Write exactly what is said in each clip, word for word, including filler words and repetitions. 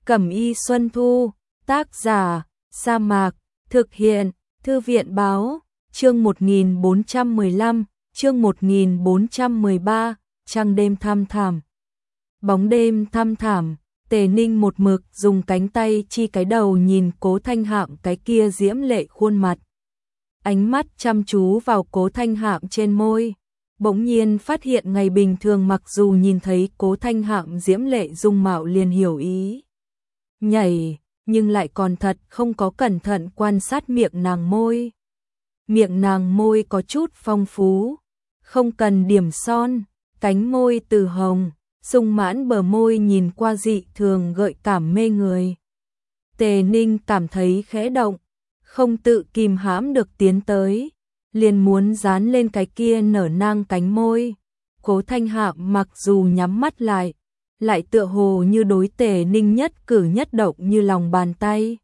Cẩm y Xuân Thu, tác giả, Sa Mạc, thực hiện, Thư viện báo, chương một nghìn bốn trăm mười lăm, chương một nghìn bốn trăm mười ba, trăng đêm thăm thẳm. Bóng đêm thăm thẳm, Tề Ninh một mực dùng cánh tay chi cái đầu nhìn Cố Thanh Hạm cái kia diễm lệ khuôn mặt. Ánh mắt chăm chú vào Cố Thanh Hạm trên môi, bỗng nhiên phát hiện ngày bình thường mặc dù nhìn thấy Cố Thanh Hạm diễm lệ dung mạo liền hiểu ý nhảy, nhưng lại còn thật không có cẩn thận quan sát miệng nàng môi. Miệng nàng môi có chút phong phú, không cần điểm son, cánh môi từ hồng, sung mãn bờ môi nhìn qua dị thường gợi cảm mê người. Tề Ninh cảm thấy khẽ động, không tự kìm hãm được tiến tới, liền muốn dán lên cái kia nở nang cánh môi. Cố Thanh Hạm mặc dù nhắm mắt lại, lại tựa hồ như đối Tề Ninh nhất cử nhất động như lòng bàn tay.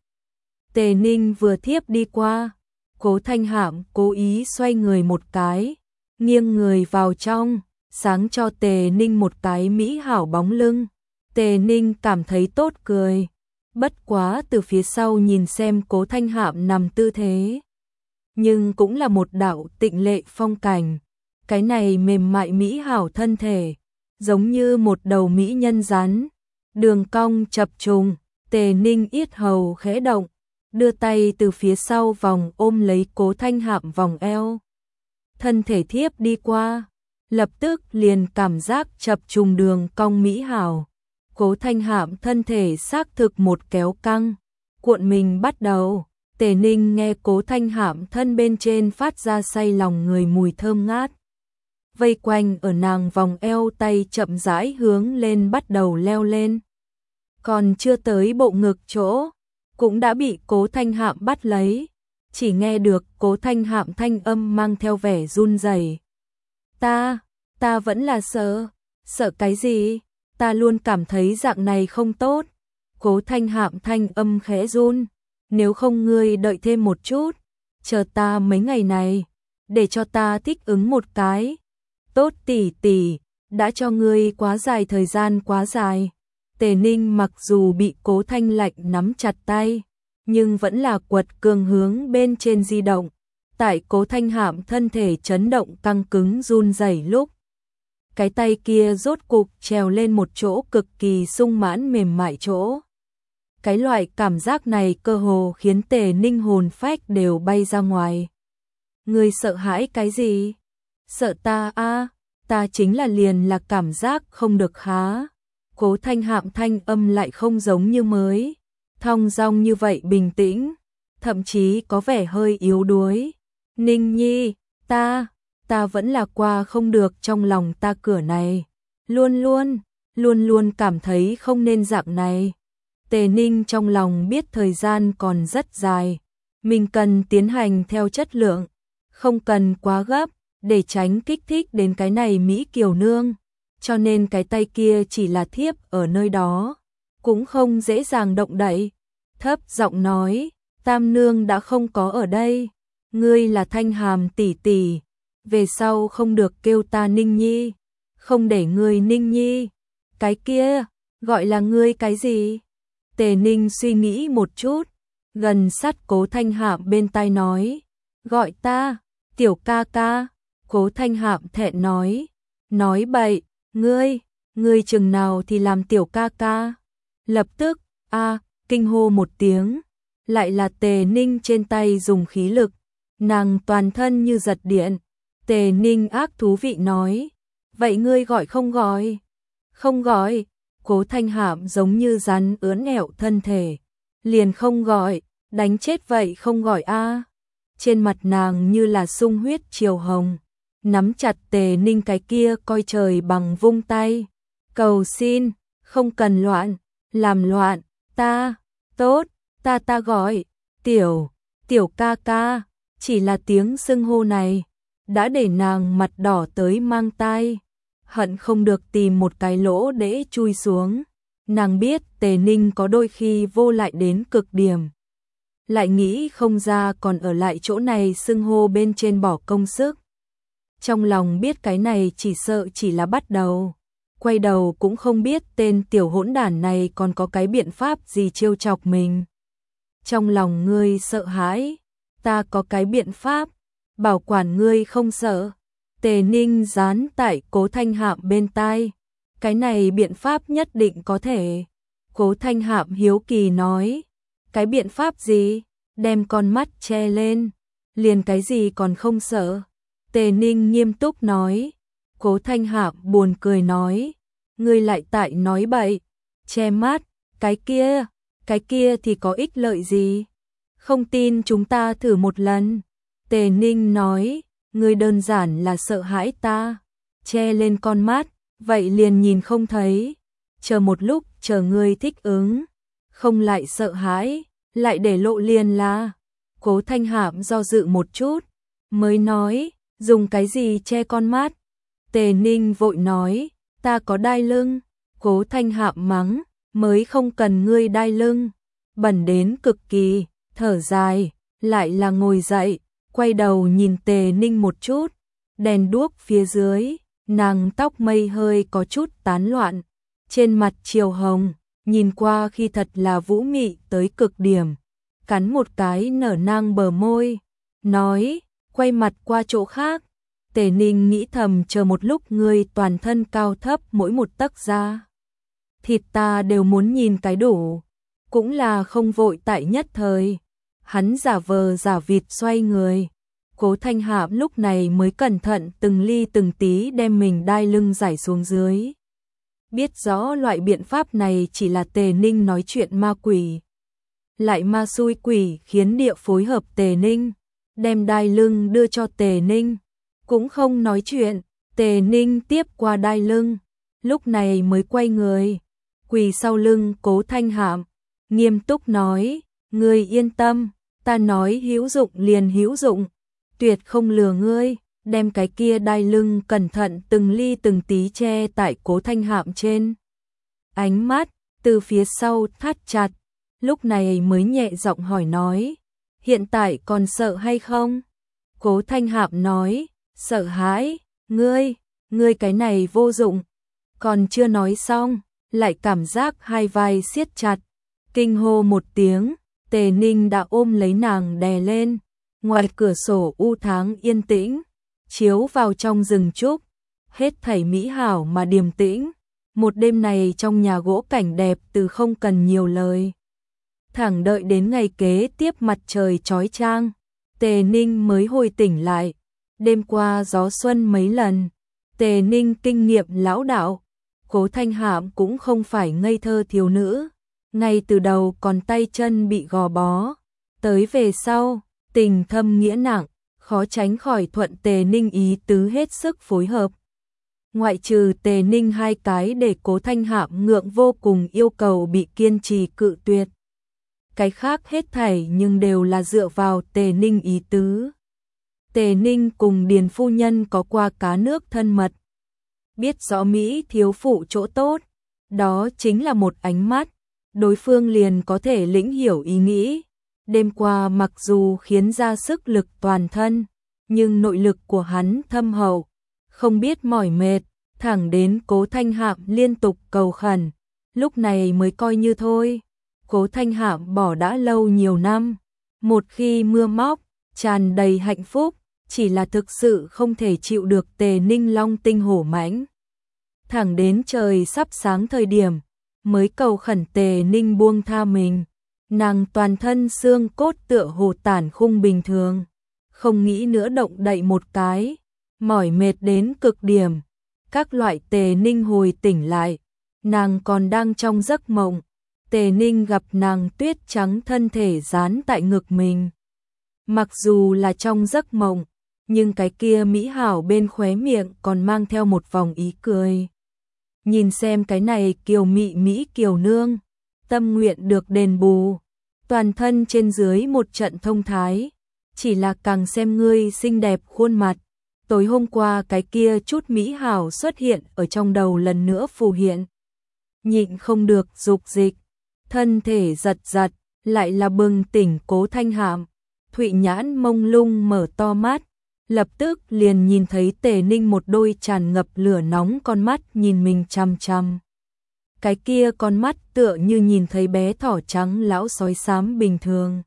Tề Ninh vừa thiếp đi qua, Cố Thanh Hạm cố ý xoay người một cái, nghiêng người vào trong, sáng cho Tề Ninh một cái mỹ hảo bóng lưng. Tề Ninh cảm thấy tốt cười, bất quá từ phía sau nhìn xem Cố Thanh Hạm nằm tư thế, nhưng cũng là một đạo tịnh lệ phong cảnh. Cái này mềm mại mỹ hảo thân thể, giống như một đầu mỹ nhân rắn, đường cong chập trùng. Tề Ninh yết hầu khẽ động, đưa tay từ phía sau vòng ôm lấy Cố Thanh Hạm vòng eo. Thân thể thiếp đi qua, lập tức liền cảm giác chập trùng đường cong mỹ hảo. Cố Thanh Hạm thân thể xác thực một kéo căng, cuộn mình bắt đầu. Tề Ninh nghe Cố Thanh Hạm thân bên trên phát ra say lòng người mùi thơm ngát, vây quanh ở nàng vòng eo, tay chậm rãi hướng lên bắt đầu leo lên. Còn chưa tới bộ ngực chỗ, cũng đã bị Cố Thanh Hạm bắt lấy, chỉ nghe được Cố Thanh Hạm thanh âm mang theo vẻ run rẩy. Ta, ta vẫn là sợ, sợ cái gì? Ta luôn cảm thấy dạng này không tốt. Cố Thanh Hạm thanh âm khẽ run, nếu không ngươi đợi thêm một chút, chờ ta mấy ngày này, để cho ta thích ứng một cái. Tốt tỷ tỷ, đã cho ngươi quá dài thời gian quá dài. Tề Ninh mặc dù bị Cố Thanh lạnh nắm chặt tay, nhưng vẫn là quật cường hướng bên trên di động. Tại Cố Thanh Hạm thân thể chấn động căng cứng run rẩy lúc, cái tay kia rốt cục trèo lên một chỗ cực kỳ sung mãn mềm mại chỗ. Cái loại cảm giác này cơ hồ khiến Tề Ninh hồn phách đều bay ra ngoài. Ngươi sợ hãi cái gì? Sợ ta a? À, ta chính là liền là cảm giác không được há. Cố Thanh Hạm thanh âm lại không giống như mới, thong dong như vậy bình tĩnh, thậm chí có vẻ hơi yếu đuối. Ninh Nhi, ta, ta vẫn là qua không được trong lòng ta cửa này. Luôn luôn, luôn luôn cảm thấy không nên dạng này. Tề Ninh trong lòng biết thời gian còn rất dài, mình cần tiến hành theo chất lượng, không cần quá gấp, để tránh kích thích đến cái này Mỹ Kiều Nương. Cho nên cái tay kia chỉ là thiếp ở nơi đó, cũng không dễ dàng động đậy. Thấp giọng nói, Tam Nương đã không có ở đây, ngươi là Thanh Hàm tỷ tỷ, về sau không được kêu ta Ninh Nhi, không để ngươi Ninh Nhi. Cái kia, gọi là ngươi cái gì? Tề Ninh suy nghĩ một chút, gần sát Cố Thanh Hạm bên tai nói, gọi ta, tiểu ca ca. Cố Thanh Hạm thẹn nói, nói bậy, ngươi, ngươi chừng nào thì làm tiểu ca ca. Lập tức, a, kinh hô một tiếng, lại là Tề Ninh trên tay dùng khí lực, nàng toàn thân như giật điện. Tề Ninh ác thú vị nói, vậy ngươi gọi không gọi? Không gọi. Cố Thanh Hạm giống như rắn ướn ẻo thân thể, liền không gọi, đánh chết vậy không gọi a. Trên mặt nàng như là sung huyết chiều hồng, nắm chặt Tề Ninh cái kia coi trời bằng vung tay, cầu xin, không cần loạn, làm loạn, ta, tốt, ta ta gọi, tiểu, tiểu ca ca. Chỉ là tiếng xưng hô này, đã để nàng mặt đỏ tới mang tai, hận không được tìm một cái lỗ để chui xuống. Nàng biết Tề Ninh có đôi khi vô lại đến cực điểm, lại nghĩ không ra còn ở lại chỗ này xưng hô bên trên bỏ công sức. Trong lòng biết cái này chỉ sợ chỉ là bắt đầu. quay đầu cũng không biết tên tiểu hỗn đản này còn có cái biện pháp gì trêu chọc mình. Trong lòng ngươi sợ hãi, ta có cái biện pháp, bảo quản ngươi không sợ. Tề Ninh dán tại Cố Thanh Hạm bên tai, cái này biện pháp nhất định có thể. Cố Thanh Hạm hiếu kỳ nói, cái biện pháp gì? Đem con mắt che lên, liền cái gì còn không sợ. Tề Ninh nghiêm túc nói. Cố Thanh Hạm buồn cười nói, ngươi lại tại nói bậy, che mắt, cái kia, cái kia thì có ích lợi gì? Không tin chúng ta thử một lần. Tề Ninh nói, ngươi đơn giản là sợ hãi ta, che lên con mắt, vậy liền nhìn không thấy. Chờ một lúc, chờ ngươi thích ứng, không lại sợ hãi, lại để lộ liền là. Cố Thanh Hạm do dự một chút, mới nói, dùng cái gì che con mắt? Tề Ninh vội nói, ta có đai lưng. Cố Thanh Hạm mắng, mới không cần ngươi đai lưng. Bẩn đến cực kỳ, thở dài, lại là ngồi dậy, quay đầu nhìn Tề Ninh một chút. Đèn đuốc phía dưới, nàng tóc mây hơi có chút tán loạn, trên mặt chiều hồng, nhìn qua khi thật là vũ mị tới cực điểm. Cắn một cái nở nang bờ môi, nói, quay mặt qua chỗ khác. Tề Ninh nghĩ thầm, chờ một lúc ngươi toàn thân cao thấp mỗi một tấc da thịt ta đều muốn nhìn cái đủ, cũng là không vội tại nhất thời. Hắn giả vờ giả vịt xoay người. Cố Thanh Hạm lúc này mới cẩn thận từng ly từng tí đem mình đai lưng giải xuống dưới. Biết rõ loại biện pháp này chỉ là Tề Ninh nói chuyện ma quỷ, lại ma xui quỷ khiến địa phối hợp Tề Ninh, đem đai lưng đưa cho Tề Ninh. Cũng không nói chuyện, Tề Ninh tiếp qua đai lưng, lúc này mới quay người, quỳ sau lưng Cố Thanh Hạm, nghiêm túc nói, ngươi yên tâm, ta nói hữu dụng liền hữu dụng, tuyệt không lừa ngươi. Đem cái kia đai lưng cẩn thận từng ly từng tí che tại Cố Thanh Hạm trên. Ánh mắt từ phía sau thắt chặt, lúc này mới nhẹ giọng hỏi nói, hiện tại còn sợ hay không? Cố Thanh Hạm nói, sợ hãi, ngươi, ngươi cái này vô dụng. Còn chưa nói xong, lại cảm giác hai vai siết chặt, kinh hô một tiếng. Tề Ninh đã ôm lấy nàng đè lên. Ngoài cửa sổ u tháng yên tĩnh, chiếu vào trong rừng trúc, hết thảy mỹ hảo mà điềm tĩnh. Một đêm này trong nhà gỗ cảnh đẹp từ không cần nhiều lời. Thẳng đợi đến ngày kế tiếp mặt trời chói chang, Tề Ninh mới hồi tỉnh lại. Đêm qua gió xuân mấy lần, Tề Ninh kinh nghiệm lão đạo. Cố Thanh Hạm cũng không phải ngây thơ thiếu nữ, ngay từ đầu còn tay chân bị gò bó, tới về sau, tình thâm nghĩa nặng, khó tránh khỏi thuận Tề Ninh ý tứ hết sức phối hợp. Ngoại trừ Tề Ninh hai cái để Cố Thanh Hạm ngượng vô cùng yêu cầu bị kiên trì cự tuyệt. Cái khác hết thảy nhưng đều là dựa vào Tề Ninh ý tứ. Tề Ninh cùng Điền phu nhân có qua cá nước thân mật, biết rõ Mỹ thiếu phụ chỗ tốt, đó chính là một ánh mắt, đối phương liền có thể lĩnh hiểu ý nghĩ. Đêm qua mặc dù khiến ra sức lực toàn thân, nhưng nội lực của hắn thâm hậu, không biết mỏi mệt, thẳng đến Cố Thanh Hạm liên tục cầu khẩn, lúc này mới coi như thôi. Cố Thanh Hạm bỏ đã lâu nhiều năm, một khi mưa móc, tràn đầy hạnh phúc, chỉ là thực sự không thể chịu được Tề Ninh long tinh hổ mãnh. Thẳng đến trời sắp sáng thời điểm, mới cầu khẩn Tề Ninh buông tha mình. Nàng toàn thân xương cốt tựa hồ tản khung bình thường, không nghĩ nữa động đậy một cái, mỏi mệt đến cực điểm. Các loại Tề Ninh hồi tỉnh lại, nàng còn đang trong giấc mộng. Tề Ninh gặp nàng tuyết trắng thân thể dán tại ngực mình. Mặc dù là trong giấc mộng, nhưng cái kia mỹ hảo bên khóe miệng còn mang theo một vòng ý cười. Nhìn xem cái này kiều mị mỹ kiều nương, tâm nguyện được đền bù, toàn thân trên dưới một trận thông thái, chỉ là càng xem ngươi xinh đẹp khuôn mặt. Tối hôm qua cái kia chút mỹ hảo xuất hiện ở trong đầu lần nữa phù hiện. Nhịn không được dục dịch, thân thể giật giật, lại là bừng tỉnh Cố Thanh Hạm. Thụy nhãn mông lung mở to mắt, lập tức liền nhìn thấy Tề Ninh một đôi tràn ngập lửa nóng con mắt nhìn mình chằm chằm. Cái kia con mắt tựa như nhìn thấy bé thỏ trắng lão sói xám bình thường.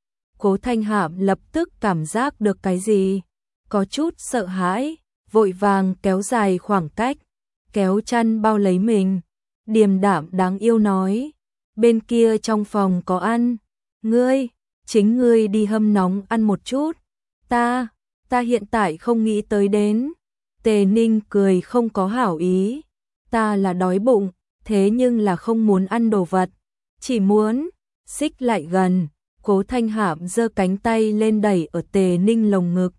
Cố Thanh Hạm lập tức cảm giác được cái gì, có chút sợ hãi, vội vàng kéo dài khoảng cách, kéo chăn bao lấy mình, điềm đạm đáng yêu nói, bên kia trong phòng có ăn, ngươi, chính ngươi đi hâm nóng ăn một chút, ta, ta hiện tại không nghĩ tới đến. Tề Ninh cười không có hảo ý, ta là đói bụng, thế nhưng là không muốn ăn đồ vật, chỉ muốn xích lại gần. Cố Thanh Hạm giơ cánh tay lên đẩy ở Tề Ninh lồng ngực,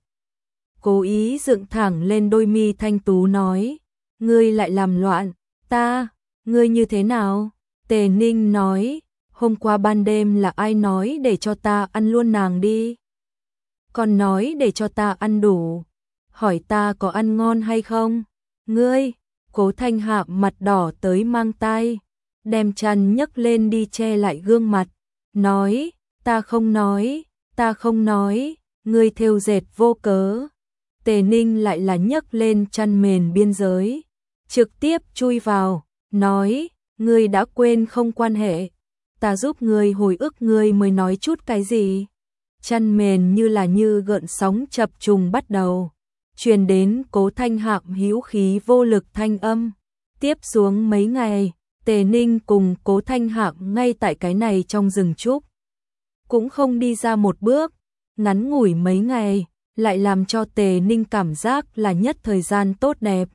cố ý dựng thẳng lên đôi mi thanh tú nói, ngươi lại làm loạn, ta, ngươi như thế nào? Tề Ninh nói, hôm qua ban đêm là ai nói để cho ta ăn luôn nàng đi? Còn nói để cho ta ăn đủ, hỏi ta có ăn ngon hay không? Ngươi, Cố Thanh Hạm mặt đỏ tới mang tai, đem chăn nhấc lên đi che lại gương mặt, nói, ta không nói, ta không nói, ngươi thêu dệt vô cớ. Tề Ninh lại là nhấc lên chăn mền biên giới, trực tiếp chui vào, nói, ngươi đã quên không quan hệ, ta giúp ngươi hồi ức ngươi mới nói chút cái gì. Chăn mền như là như gợn sóng chập trùng bắt đầu, truyền đến Cố Thanh Hạm hữu khí vô lực thanh âm. Tiếp xuống mấy ngày, Tề Ninh cùng Cố Thanh Hạm ngay tại cái này trong rừng trúc, cũng không đi ra một bước, ngắn ngủi mấy ngày, lại làm cho Tề Ninh cảm giác là nhất thời gian tốt đẹp.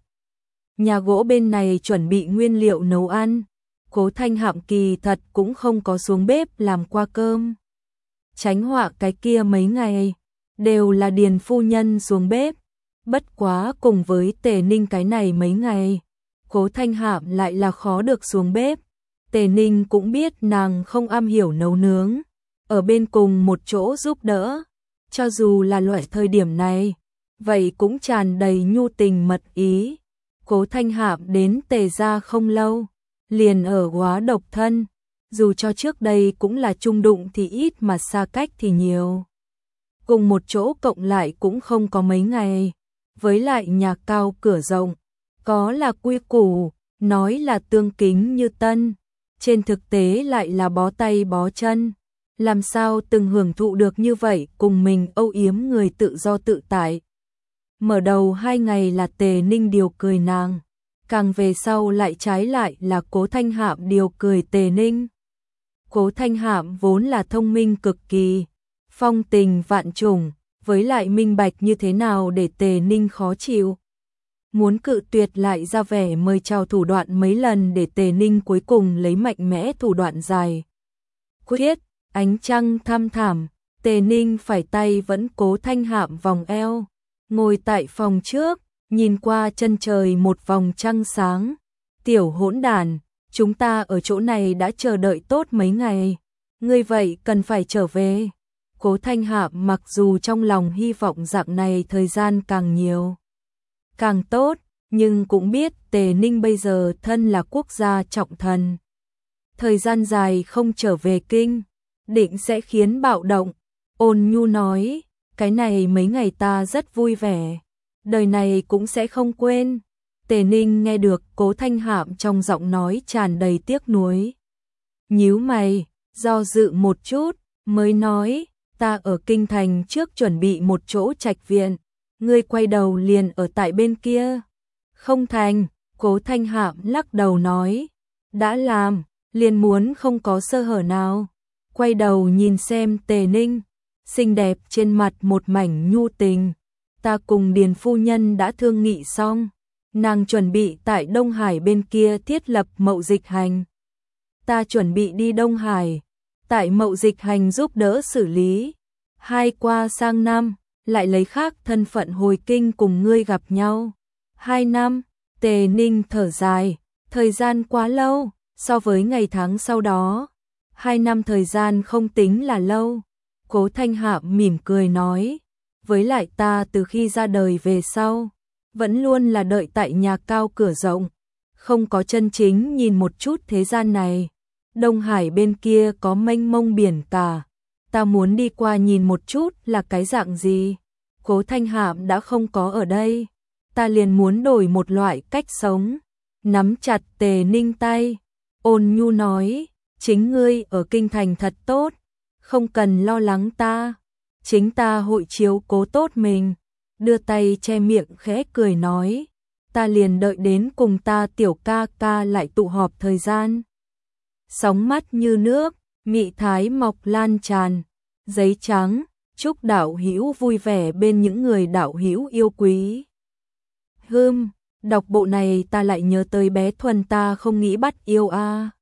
Nhà gỗ bên này chuẩn bị nguyên liệu nấu ăn, Cố Thanh Hạm kỳ thật cũng không có xuống bếp làm qua cơm. Tránh họa cái kia mấy ngày, đều là Điền phu nhân xuống bếp, bất quá cùng với Tề Ninh cái này mấy ngày, Cố Thanh Hạm lại là khó được xuống bếp. Tề Ninh cũng biết nàng không am hiểu nấu nướng, ở bên cùng một chỗ giúp đỡ, cho dù là loại thời điểm này, vậy cũng tràn đầy nhu tình mật ý. Cố Thanh Hạm đến Tề gia không lâu, liền ở Góa độc thân, dù cho trước đây cũng là chung đụng thì ít mà xa cách thì nhiều. Cùng một chỗ cộng lại cũng không có mấy ngày, với lại nhà cao cửa rộng, có là quy củ, nói là tương kính như tân, trên thực tế lại là bó tay bó chân. Làm sao từng hưởng thụ được như vậy cùng mình âu yếm người tự do tự tại. Mở đầu hai ngày là Tề Ninh điều cười nàng, càng về sau lại trái lại là Cố Thanh Hạm điều cười Tề Ninh. Cố Thanh Hạm vốn là thông minh cực kỳ, phong tình vạn trùng, với lại minh bạch như thế nào để Tề Ninh khó chịu. Muốn cự tuyệt lại ra vẻ mời chào thủ đoạn mấy lần để Tề Ninh cuối cùng lấy mạnh mẽ thủ đoạn dài. Quyết, ánh trăng thăm thẳm, Tề Ninh phải tay vẫn Cố Thanh Hạm vòng eo, ngồi tại phòng trước, nhìn qua chân trời một vòng trăng sáng. Tiểu hỗn đàn, chúng ta ở chỗ này đã chờ đợi tốt mấy ngày, ngươi vậy cần phải trở về. Cố Thanh Hạm mặc dù trong lòng hy vọng dạng này thời gian càng nhiều càng tốt, nhưng cũng biết Tề Ninh bây giờ thân là quốc gia trọng thần, thời gian dài không trở về kinh, định sẽ khiến bạo động. Ôn nhu nói, cái này mấy ngày ta rất vui vẻ, đời này cũng sẽ không quên. Tề Ninh nghe được Cố Thanh Hạm trong giọng nói tràn đầy tiếc nuối, nhíu mày, do dự một chút, mới nói, ta ở kinh thành trước chuẩn bị một chỗ trạch viện, ngươi quay đầu liền ở tại bên kia. Không thành, Cố Thanh Hạm lắc đầu nói, đã làm, liền muốn không có sơ hở nào. Quay đầu nhìn xem Tề Ninh, xinh đẹp trên mặt một mảnh nhu tình, ta cùng Điền phu nhân đã thương nghị xong, nàng chuẩn bị tại Đông Hải bên kia thiết lập mậu dịch hành. Ta chuẩn bị đi Đông Hải, tại mậu dịch hành giúp đỡ xử lý. Hai qua sang năm, lại lấy khác thân phận hồi kinh cùng ngươi gặp nhau. Hai năm, Tề Ninh thở dài, thời gian quá lâu, so với ngày tháng sau đó. Hai năm thời gian không tính là lâu. Cố Thanh Hạm mỉm cười nói, với lại ta từ khi ra đời về sau, vẫn luôn là đợi tại nhà cao cửa rộng, không có chân chính nhìn một chút thế gian này. Đông Hải bên kia có mênh mông biển cả, ta muốn đi qua nhìn một chút là cái dạng gì. Cố Thanh Hạm đã không có ở đây, ta liền muốn đổi một loại cách sống. Nắm chặt Tề Ninh tay, ôn nhu nói, chính ngươi ở kinh thành thật tốt, không cần lo lắng ta, chính ta hội chiếu cố tốt mình. Đưa tay che miệng khẽ cười nói, ta liền đợi đến cùng ta tiểu ca ca lại tụ họp thời gian. Sóng mắt như nước, mị thái mọc lan tràn, giấy trắng, chúc đạo hữu vui vẻ bên những người đạo hữu yêu quý. Hừm, đọc bộ này ta lại nhớ tới bé Thuần ta không nghĩ bắt yêu a.